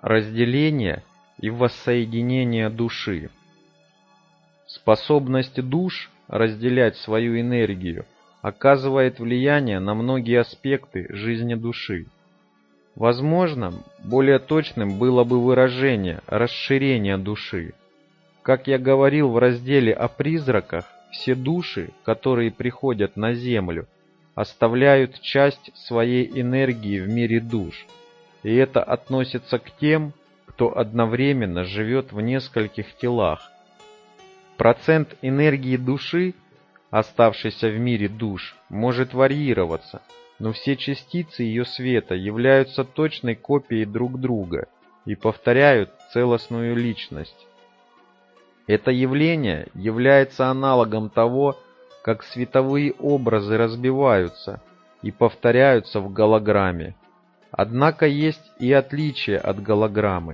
разделения и воссоединения души. Способность душ разделять свою энергию оказывает влияние на многие аспекты жизни души. Возможно, более точным было бы выражение расширения души. Как я говорил в разделе о призраках, все души, которые приходят на Землю, оставляют часть своей энергии в мире душ, и это относится к тем, кто одновременно живет в нескольких телах. Процент энергии души, оставшейся в мире душ, может варьироваться, но все частицы ее света являются точной копией друг друга и повторяют целостную личность. Это явление является аналогом того, как световые образы разбиваются и повторяются в голограмме. Однако есть и отличие от голограммы.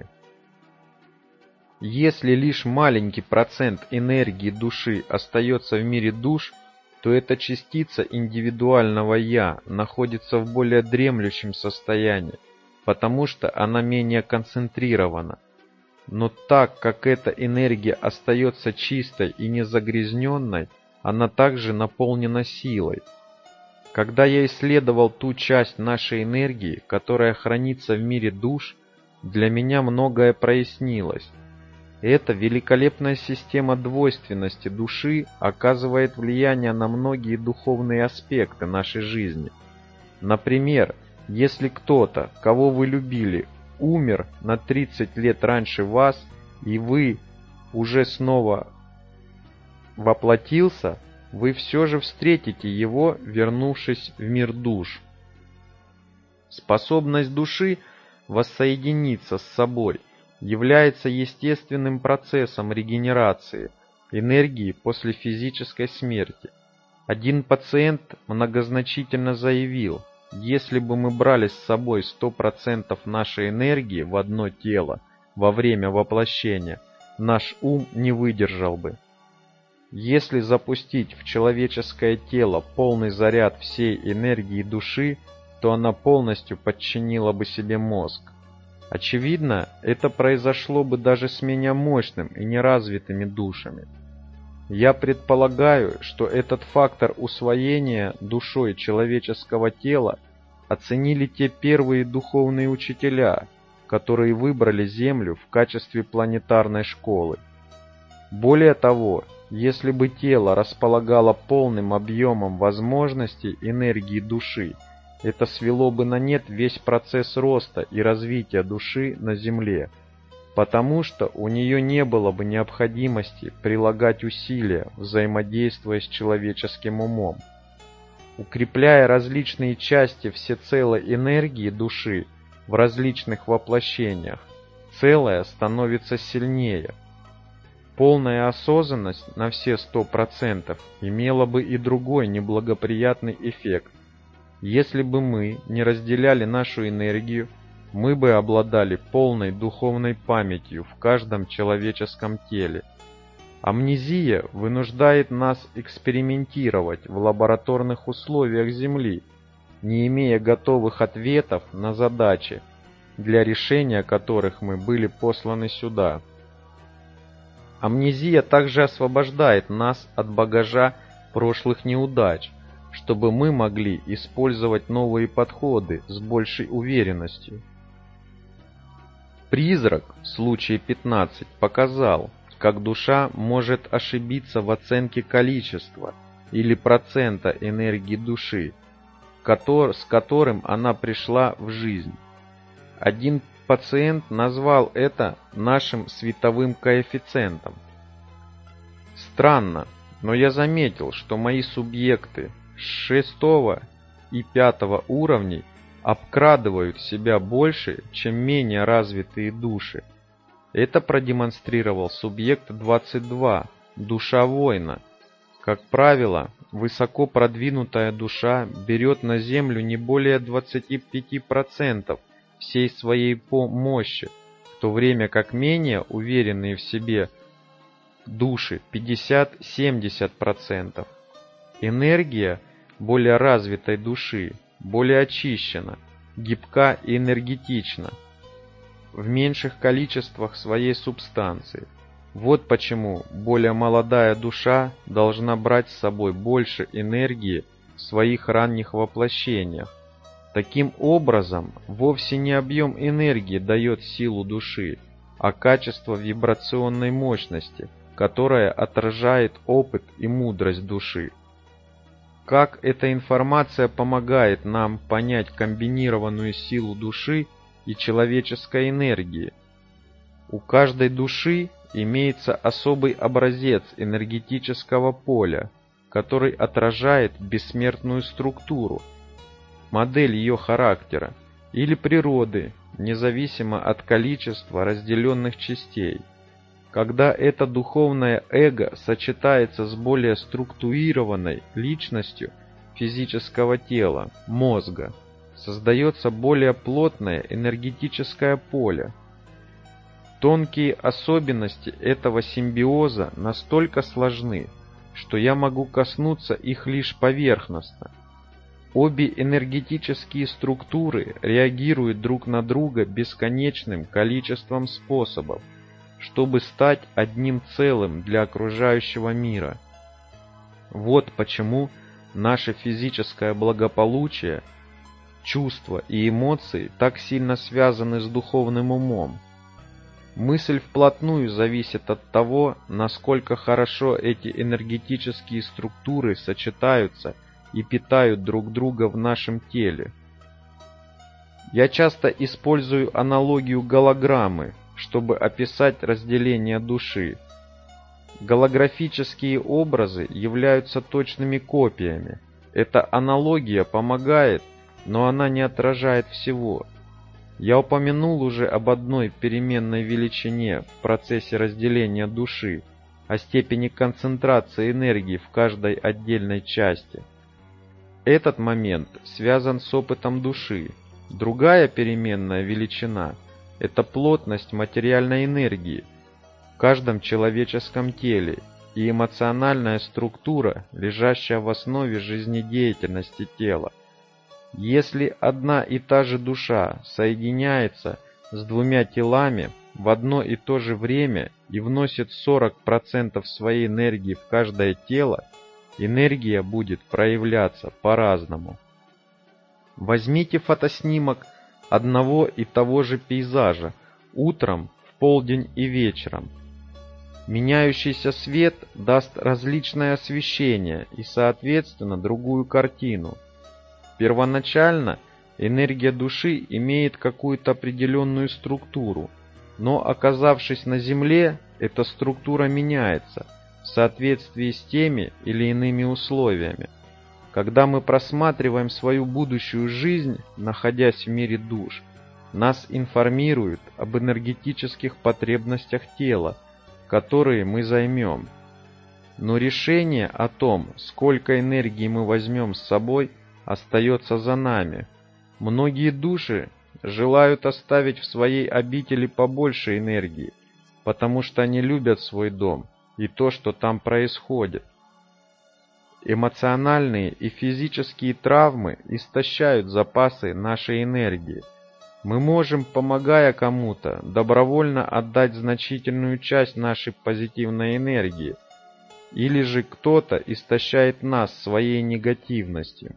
Если лишь маленький процент энергии души остается в мире душ, то эта частица индивидуального «я» находится в более дремлющем состоянии, потому что она менее концентрирована. Но так как эта энергия остается чистой и незагрязненной, она также наполнена силой. Когда я исследовал ту часть нашей энергии, которая хранится в мире душ, для меня многое прояснилось. Эта великолепная система двойственности души оказывает влияние на многие духовные аспекты нашей жизни. Например, если кто-то, кого вы любили, умер на 30 лет раньше вас, и вы уже снова воплотился, вы все же встретите его, вернувшись в мир душ. Способность души воссоединиться с собой является естественным процессом регенерации энергии после физической смерти. Один пациент многозначительно заявил: если бы мы брали с собой 100% нашей энергии в одно тело во время воплощения, наш ум не выдержал бы. Если запустить в человеческое тело полный заряд всей энергии души, то она полностью подчинила бы себе мозг. Очевидно, это произошло бы даже с менее мощным и неразвитыми душами. Я предполагаю, что этот фактор усвоения душой человеческого тела оценили те первые духовные учителя, которые выбрали Землю в качестве планетарной школы. Более того, если бы тело располагало полным объемом возможностей энергии души, это свело бы на нет весь процесс роста и развития души на Земле, потому что у нее не было бы необходимости прилагать усилия, взаимодействуя с человеческим умом. Укрепляя различные части всецелой энергии души в различных воплощениях, целое становится сильнее. Полная осознанность на все 100% имела бы и другой неблагоприятный эффект. Если бы мы не разделяли нашу энергию, мы бы обладали полной духовной памятью в каждом человеческом теле. Амнезия вынуждает нас экспериментировать в лабораторных условиях Земли, не имея готовых ответов на задачи, для решения которых мы были посланы сюда. Амнезия также освобождает нас от багажа прошлых неудач, чтобы мы могли использовать новые подходы с большей уверенностью. Призрак в случае 15 показал, как душа может ошибиться в оценке количества или процента энергии души, с которым она пришла в жизнь. Один пациент назвал это нашим световым коэффициентом. Странно, но я заметил, что мои субъекты 6 и 5 уровней обкрадывают себя больше, чем менее развитые души. Это продемонстрировал субъект 22, душа воина. Как правило, высоко продвинутая душа берет на Землю не более 25% всей своей мощи, в то время как менее уверенные в себе души 50-70%. Энергия более развитой души более очищена, гибка и энергетична. в меньших количествах своей субстанции. Вот почему более молодая душа должна брать с собой больше энергии в своих ранних воплощениях. Таким образом, вовсе не объем энергии дает силу души, а качество вибрационной мощности, которая отражает опыт и мудрость души. Как эта информация помогает нам понять комбинированную силу души и человеческой энергии? У каждой души имеется особый образец энергетического поля, который отражает бессмертную структуру, модель ее характера или природы, независимо от количества разделенных частей. Когда это духовное эго сочетается с более структурированной личностью физического тела, мозга, создается более плотное энергетическое поле. Тонкие особенности этого симбиоза настолько сложны, что я могу коснуться их лишь поверхностно. Обе энергетические структуры реагируют друг на друга бесконечным количеством способов, чтобы стать одним целым для окружающего мира. Вот почему наше физическое благополучие, чувства и эмоции так сильно связаны с духовным умом. Мысль вплотную зависит от того, насколько хорошо эти энергетические структуры сочетаются и питают друг друга в нашем теле. Я часто использую аналогию голограммы, чтобы описать разделение души. Голографические образы являются точными копиями. Эта аналогия помогает, но она не отражает всего. Я упомянул уже об одной переменной величине в процессе разделения души, о степени концентрации энергии в каждой отдельной части. Этот момент связан с опытом души. Другая переменная величина – это плотность материальной энергии в каждом человеческом теле и эмоциональная структура, лежащая в основе жизнедеятельности тела. Если одна и та же душа соединяется с двумя телами в одно и то же время и вносит 40% своей энергии в каждое тело, энергия будет проявляться по-разному. Возьмите фотоснимок одного и того же пейзажа утром, в полдень и вечером. Меняющийся свет даст различное освещение и, соответственно, другую картину. Первоначально энергия души имеет какую-то определенную структуру, но, оказавшись на Земле, эта структура меняется в соответствии с теми или иными условиями. Когда мы просматриваем свою будущую жизнь, находясь в мире душ, нас информируют об энергетических потребностях тела, которые мы займем. Но решение о том, сколько энергии мы возьмем с собой, остается за нами. Многие души желают оставить в своей обители побольше энергии, потому что они любят свой дом и то, что там происходит. Эмоциональные и физические травмы истощают запасы нашей энергии. Мы можем, помогая кому-то, добровольно отдать значительную часть нашей позитивной энергии, или же кто-то истощает нас своей негативностью.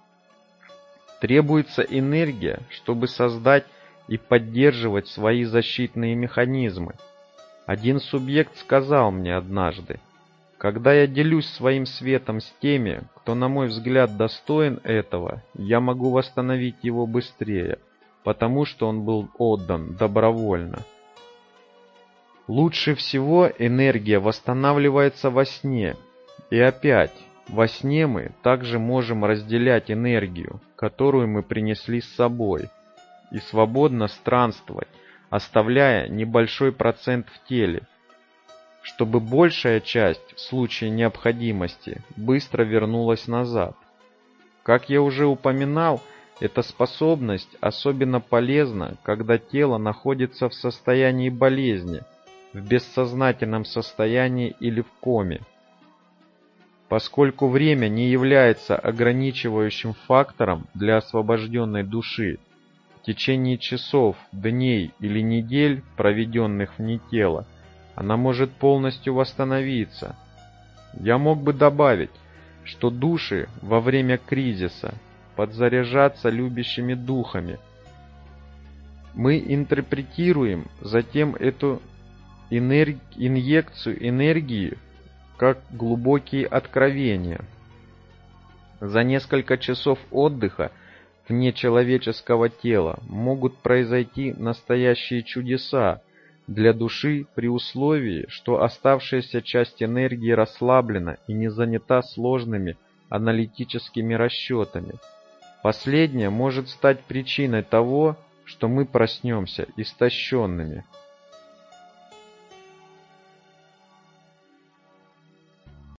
Требуется энергия, чтобы создать и поддерживать свои защитные механизмы. Один субъект сказал мне однажды: «Когда я делюсь своим светом с теми, кто, на мой взгляд, достоин этого, я могу восстановить его быстрее, потому что он был отдан добровольно». Лучше всего энергия восстанавливается во сне. И опять, во сне мы также можем разделять энергию, которую мы принесли с собой, и свободно странствовать, оставляя небольшой процент в теле, чтобы большая часть в случае необходимости быстро вернулась назад. Как я уже упоминал, эта способность особенно полезна, когда тело находится в состоянии болезни, в бессознательном состоянии или в коме. Поскольку время не является ограничивающим фактором для освобожденной души, течение часов, дней или недель, проведенных вне тела, она может полностью восстановиться. Я мог бы добавить, что души во время кризиса подзаряжаться любящими духами. Мы интерпретируем затем эту инъекцию энергии как глубокие откровения. За несколько часов отдыха вне человеческого тела могут произойти настоящие чудеса для души при условии, что оставшаяся часть энергии расслаблена и не занята сложными аналитическими расчетами. Последнее может стать причиной того, что мы проснемся истощенными.